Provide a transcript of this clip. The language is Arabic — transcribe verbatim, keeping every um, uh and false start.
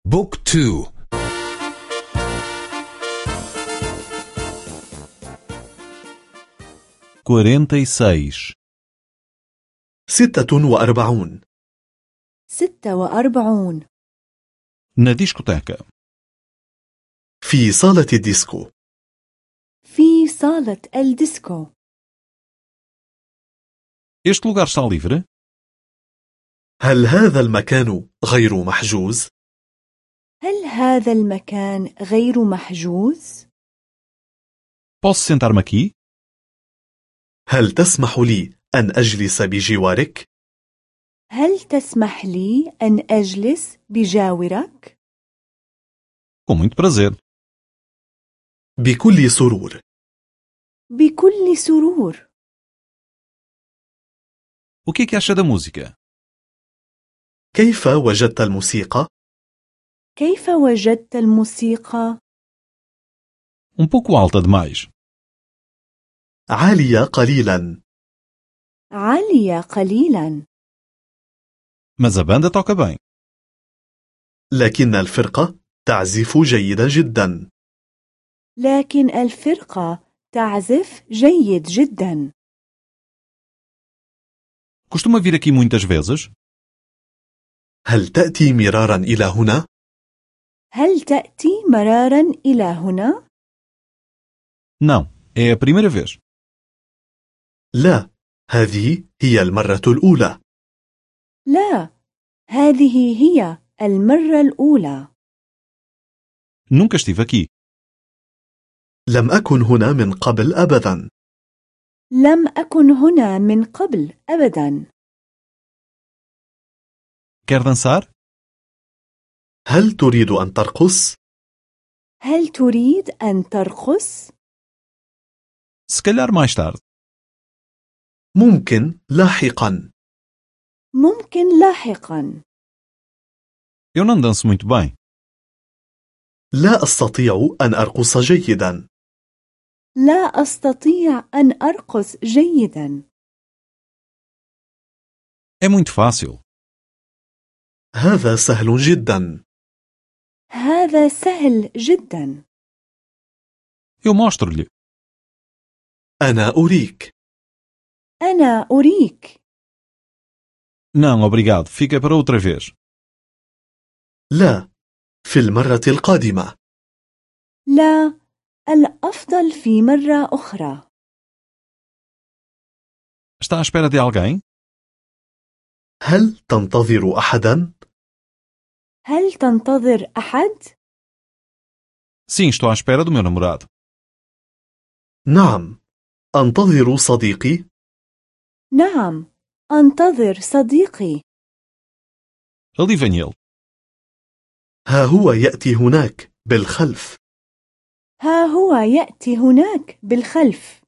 بوك تو. quarenta e seis. ستة وأربعون. ستة وأربعون. Na discoteca. في صالة الديسكو. في صالة الديسكو. Este lugar está livre? هل هذا المكان غير محجوز؟ هل هذا المكان غير محجوز؟ Posso sentar-me aqui? هل تسمح لي أن أجلس بجوارك؟ هل تسمح لي أن أجلس بجاورك؟ Com muito prazer. بكل سرور. بكل سرور. O que é que acha da música? كيف وجدت الموسيقى؟ كيف وجدت الموسيقى؟ Um pouco alta demais. عالية قليلا. عالية قليلا. Mas a banda toca bem. لكن الفرقة تعزف جيدا جدا. لكن الفرقة تعزف جيد جدا. Costuma vir aqui muitas vezes? هل تأتي مرارا إلى هنا؟ هل تأتي مرارا إلى هنا؟ Não, é a primeira vez. لا، هذه هي المرة الأولى. لا، هذه هي المرة الأولى. Nunca estive aqui. لم أكن هنا من قبل أبدا. لم أكن هنا من قبل أبدا. Quer dançar? هل تريد أن ترقص؟ هل تريد أن ترقص؟ Se calhar mais tarde. ممكن لاحقا. ممكن لاحقا. Eu não danço muito bem. لا أستطيع أن أرقص جيدا. لا أستطيع أن أرقص جيدا. É muito fácil. هذا سهل جدا. هذا سهل جدا. Eu mostro-lhe. أنا أريك. أنا أريك. Não, obrigado. Fica para outra vez. لا، في المرة القادمة. لا، الأفضل في مرة أخرى. Está à espera de alguém? هل تنتظر أحدا؟ هل تنتظر أحد؟ Sim, estou à espera do meu namorado. نعم، أنتظر صديقي. نعم، أنتظر صديقي. Ali vem ele. ها هو يأتي هناك بالخلف. ها هو يأتي هناك بالخلف.